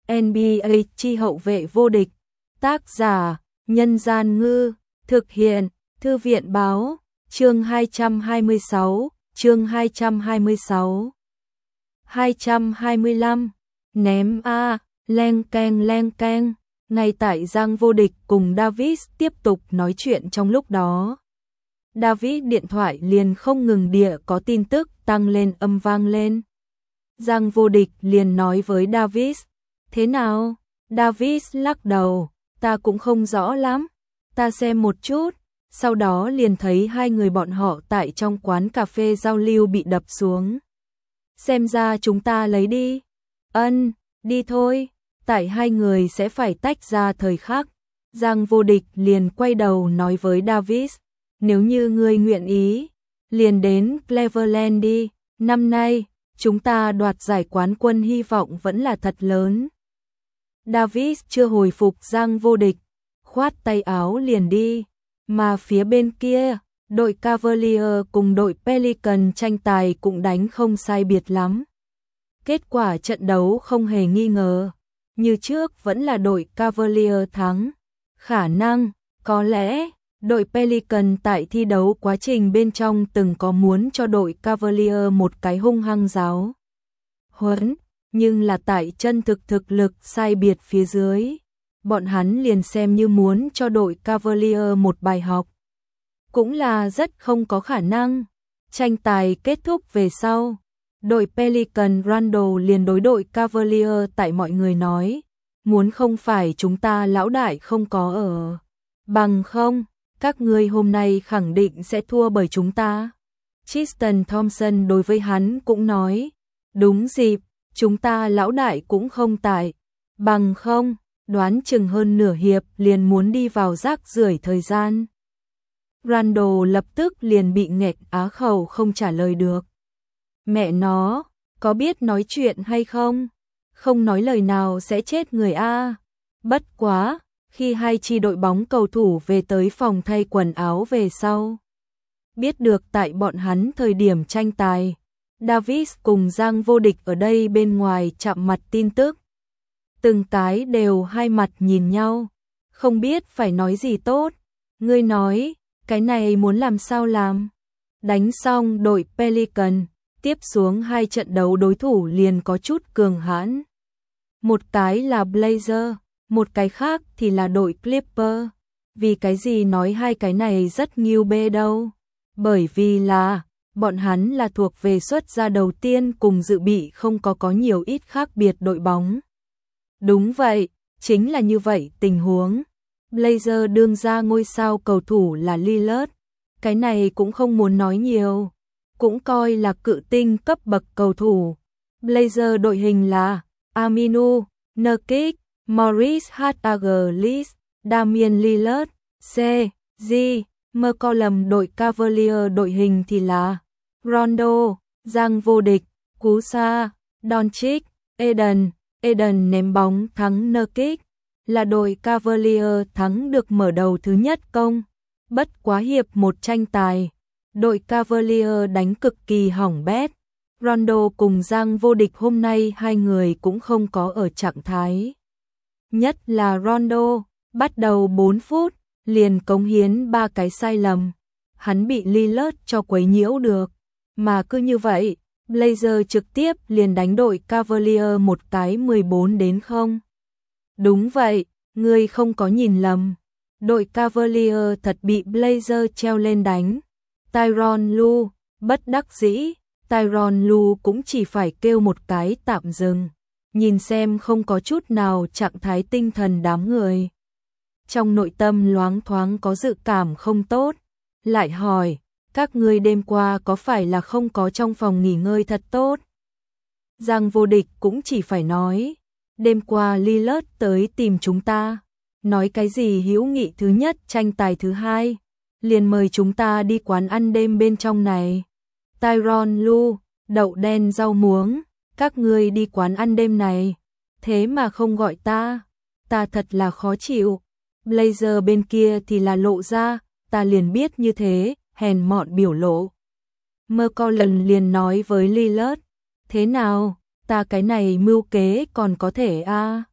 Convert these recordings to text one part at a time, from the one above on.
NBA chi hậu vệ vô địch. Tác giả: Nhân Gian Ngư. Thực hiện: Thư viện Báo. Chương 226. Chương 226. 225. Ném a. Leng keng. Ngay tại Giang Vô Địch cùng David tiếp tục nói chuyện trong lúc đó, David điện thoại liền không ngừng có tin tức tăng lên âm vang lên. Giang Vô Địch liền nói với David: "Thế nào?" David lắc đầu: "Ta cũng không rõ lắm, ta xem một chút." Sau đó liền thấy hai người bọn họ tại trong quán cà phê giao lưu bị đập xuống. "Xem ra chúng ta lấy đi." "Ân, đi thôi." Tại hai người sẽ phải tách ra thời khắc, Giang Vô Địch liền quay đầu nói với David: "Nếu như ngươi nguyện ý, liền đến Cleveland đi, năm nay chúng ta đoạt giải quán quân hy vọng vẫn là thật lớn." David chưa hồi phục Giang Vô Địch, khoát tay áo liền đi, mà phía bên kia, đội Cavalier cùng đội Pelican tranh tài cũng đánh không sai biệt lắm. Kết quả trận đấu không hề nghi ngờ, như trước vẫn là đội Cavalier thắng. Khả năng, có lẽ, đội Pelican tại thi đấu quá trình bên trong từng có muốn cho đội Cavalier một cái hung hăng giáo huấn, nhưng là tại chân thực lực sai biệt phía dưới, bọn hắn liền xem như muốn cho đội Cavalier một bài học, cũng là rất không có khả năng. Tranh tài kết thúc về sau, đội Pelican Randall liền đối đội Cavalier tại mọi người nói: "Muốn không phải chúng ta lão đại không có ở, bằng không, các ngươi hôm nay khẳng định sẽ thua bởi chúng ta." Tristan Thompson đối với hắn cũng nói: "Đúng dịp, chúng ta lão đại cũng không tại, bằng không, đoán chừng hơn nửa hiệp liền muốn đi vào rác rưởi thời gian." Randall lập tức liền bị nghẹt á khẩu không trả lời được. Mẹ nó, có biết nói chuyện hay không? Không nói lời nào sẽ chết người a. Bất quá, khi hai chi đội bóng cầu thủ về tới phòng thay quần áo về sau, biết được tại bọn hắn thời điểm tranh tài, David cùng Giang Vô Địch ở đây bên ngoài chạm mặt tin tức. Từng cái đều hai mặt nhìn nhau, không biết phải nói gì tốt. Ngươi nói, cái này muốn làm sao làm? Đánh xong đội Pelican, tiếp xuống hai trận đấu đối thủ liền có chút cường hãn. Một cái là Blazer, một cái khác thì là đội Clipper. Vì cái gì nói hai cái này rất nghiêu bê đâu? Bởi vì là, bọn hắn là thuộc về xuất ra đầu tiên cùng dự bị không có nhiều ít khác biệt đội bóng. Đúng vậy, chính là như vậy tình huống. Blazer đương ra ngôi sao cầu thủ là Lillard. Cái này cũng không muốn nói nhiều, cũng coi là cự tinh cấp bậc cầu thủ. Blazer đội hình là Aminu, Nurkic, Morris Harkless, Damian Lillard, C.J. McCollum. Đội Cavalier đội hình thì là Rondo, Giang Vô Địch, Kusa, Doncic, Eden ném bóng thắng Nurkic, là đội Cavalier thắng được mở đầu thứ nhất công. Bất quá hiệp một tranh tài, đội Cavalier đánh cực kỳ hỏng bét. Rondo cùng Giang Vô Địch hôm nay hai người cũng không có ở trạng thái. Nhất là Rondo, bắt đầu 4 phút, liền cống hiến 3 cái sai lầm. Hắn bị Lillard cho quấy nhiễu được. Mà cứ như vậy, Blazer trực tiếp liền đánh đội Cavalier một cái 14-0. Đúng vậy, ngươi không có nhìn lầm. Đội Cavalier thật bị Blazer treo lên đánh. Tyronn Lue, bất đắc dĩ, Tyronn Lue cũng chỉ phải kêu một cái tạm dừng. Nhìn xem không có chút nào trạng thái tinh thần đám người. Trong nội tâm loáng thoáng có dự cảm không tốt. Lại hỏi, các ngươi đêm qua có phải là không có trong phòng nghỉ ngơi thật tốt? Giang Vô Địch cũng chỉ phải nói, đêm qua Lillard tới tìm chúng ta. Nói cái gì hữu nghị thứ nhất tranh tài thứ hai, liền mời chúng ta đi quán ăn đêm bên trong này. Tyronn Lue, đậu đen rau muống, các ngươi đi quán ăn đêm này, thế mà không gọi ta thật là khó chịu. Blazer bên kia thì là lộ ra, ta liền biết như thế, hèn mọn biểu lộ. McCollum liền nói với Lillard, thế nào, ta cái này mưu kế còn có thể a.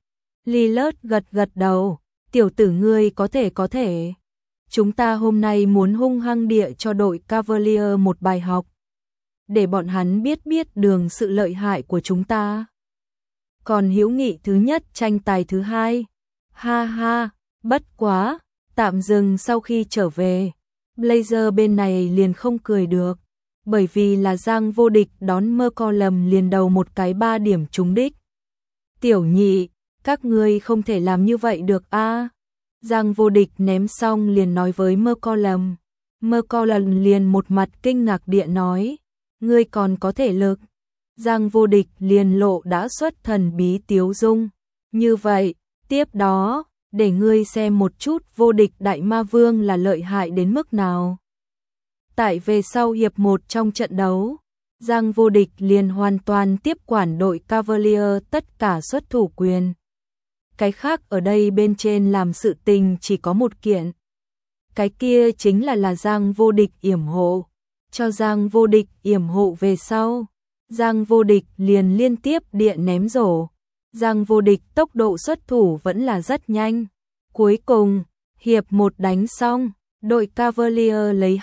Lilith gật gật đầu, tiểu tử ngươi có thể. Chúng ta hôm nay muốn hung hăng địa cho đội Cavalier một bài học. Để bọn hắn biết đường sự lợi hại của chúng ta. Còn hữu nghị thứ nhất tranh tài thứ hai. Ha ha, bất quá, tạm dừng sau khi trở về. Blazer bên này liền không cười được. Bởi vì là Giang Vô Địch đón McCollum liền đầu một cái 3 điểm trúng đích. Tiểu nhị, các ngươi không thể làm như vậy được a. Giang Vô Địch ném xong liền nói với McCollum. McCollum liền một mặt kinh ngạc địa nói, ngươi còn có thể lực. Giang Vô Địch liền lộ đã xuất thần bí tiếu dung. Như vậy, tiếp đó, để ngươi xem một chút Vô Địch Đại Ma Vương là lợi hại đến mức nào. Tại về sau hiệp 1 trong trận đấu, Giang Vô Địch liền hoàn toàn tiếp quản đội Cavalier tất cả xuất thủ quyền. Cái khác ở đây bên trên làm sự tình chỉ có một kiện. Cái kia chính là Giang Vô Địch yểm hộ. Cho Giang Vô Địch yểm hộ về sau, Giang Vô Địch liền liên tiếp địa ném rổ. Giang Vô Địch tốc độ xuất thủ vẫn là rất nhanh. Cuối cùng, hiệp 1 đánh xong, đội Cavalier lấy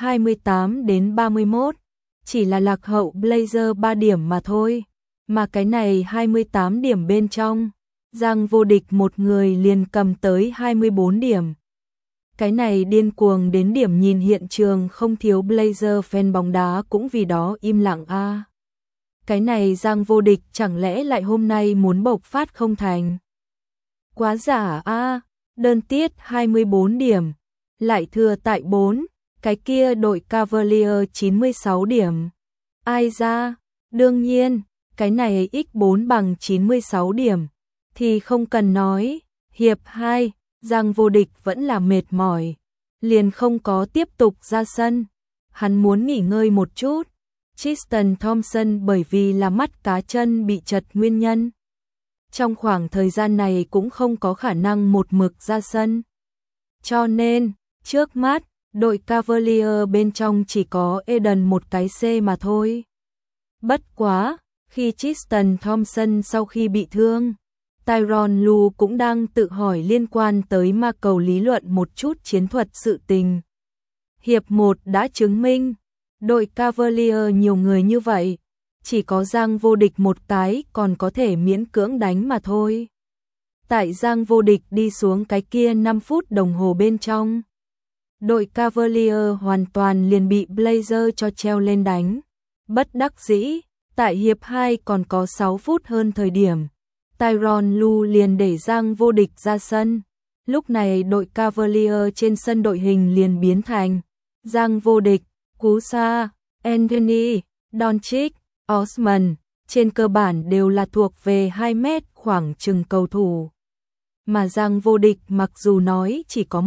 28-31, chỉ là lạc hậu Blazer 3 điểm mà thôi. Mà cái này 28 điểm bên trong, Giang Vô Địch một người liền cầm tới 24 điểm. Cái này điên cuồng đến điểm nhìn hiện trường không thiếu Blazer fan bóng đá cũng vì đó im lặng a. Cái này Giang Vô Địch chẳng lẽ lại hôm nay muốn bộc phát không thành? Quá giả a, đơn tiết 24 điểm, lại thừa tại 4, cái kia đội Cavalier 96 điểm. Ai ra, đương nhiên, cái này x4 bằng 96 điểm, thì không cần nói, hiệp 2, Giang Vô Địch vẫn là mệt mỏi, liền không có tiếp tục ra sân, hắn muốn nghỉ ngơi một chút. Tristan Thompson bởi vì là mắt cá chân bị trật nguyên nhân. Trong khoảng thời gian này cũng không có khả năng một mực ra sân. Cho nên, trước mắt, đội Cavalier bên trong chỉ có Eden một cái C mà thôi. Bất quá, khi Tristan Thompson sau khi bị thương, Tyronn Lue cũng đang tự hỏi liên quan tới ma cầu lý luận một chút chiến thuật sự tình. Hiệp 1 đã chứng minh, đội Cavalier nhiều người như vậy, chỉ có Giang Vô Địch một cái còn có thể miễn cưỡng đánh mà thôi. Tại Giang Vô Địch đi xuống cái kia 5 phút đồng hồ bên trong, đội Cavalier hoàn toàn liền bị Blazer cho treo lên đánh. Bất đắc dĩ, tại hiệp 2 còn có 6 phút hơn thời điểm, Tyronn Lue liền để Giang Vô Địch ra sân. Lúc này đội Cavalier trên sân đội hình liền biến thành Giang Vô Địch, Cú Sa, Anthony, Doncic, Osman, trên cơ bản đều là thuộc về 2 mét khoảng chừng cầu thủ. Mà Giang Vô Địch mặc dù nói chỉ có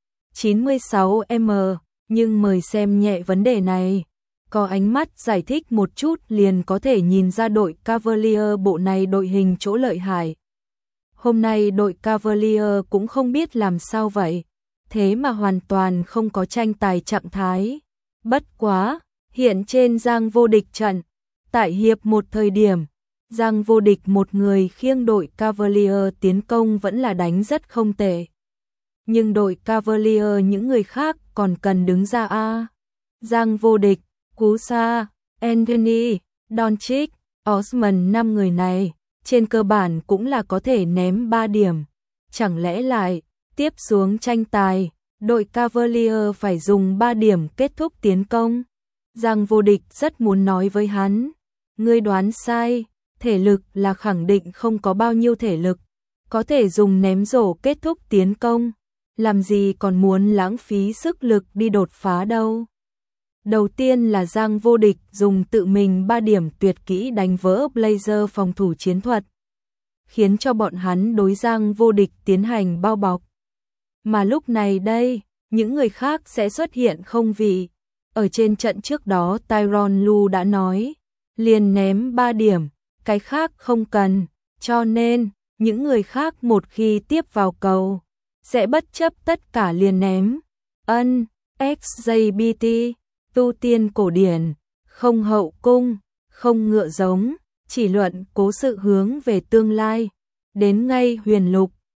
1,96m, nhưng mời xem nhẹ vấn đề này. Có ánh mắt giải thích một chút liền có thể nhìn ra đội Cavalier bộ này đội hình chỗ lợi hại. Hôm nay đội Cavalier cũng không biết làm sao vậy, thế mà hoàn toàn không có tranh tài trạng thái. Bất quá, hiện trên Giang Vô Địch trận, tại hiệp 1 thời điểm, Giang Vô Địch một người khiêng đội Cavalier tiến công vẫn là đánh rất không tệ. Nhưng đội Cavalier những người khác còn cần đứng ra a. Giang Vô Địch, Cú Sa, Anthony, Doncic, Osman 5 người này, trên cơ bản cũng là có thể ném 3 điểm. Chẳng lẽ lại, tiếp xuống tranh tài, đội Cavalier phải dùng 3 điểm kết thúc tiến công? Giang Vô Địch rất muốn nói với hắn, ngươi đoán sai, thể lực là khẳng định không có bao nhiêu thể lực, có thể dùng ném rổ kết thúc tiến công, làm gì còn muốn lãng phí sức lực đi đột phá đâu. Đầu tiên là Giang Vô Địch dùng tự mình 3 điểm tuyệt kỹ đánh vỡ Blazer phòng thủ chiến thuật, khiến cho bọn hắn đối Giang Vô Địch tiến hành bao bọc. Mà lúc này đây, những người khác sẽ xuất hiện không vì, ở trên trận trước đó Tyronn Lue đã nói, liền ném 3 điểm, cái khác không cần, cho nên, những người khác một khi tiếp vào cầu, sẽ bất chấp tất cả liền ném. XJBT, tu tiên cổ điển, không hậu cung, không ngựa giống, chỉ luận cố sự hướng về tương lai, đến ngay huyền lục.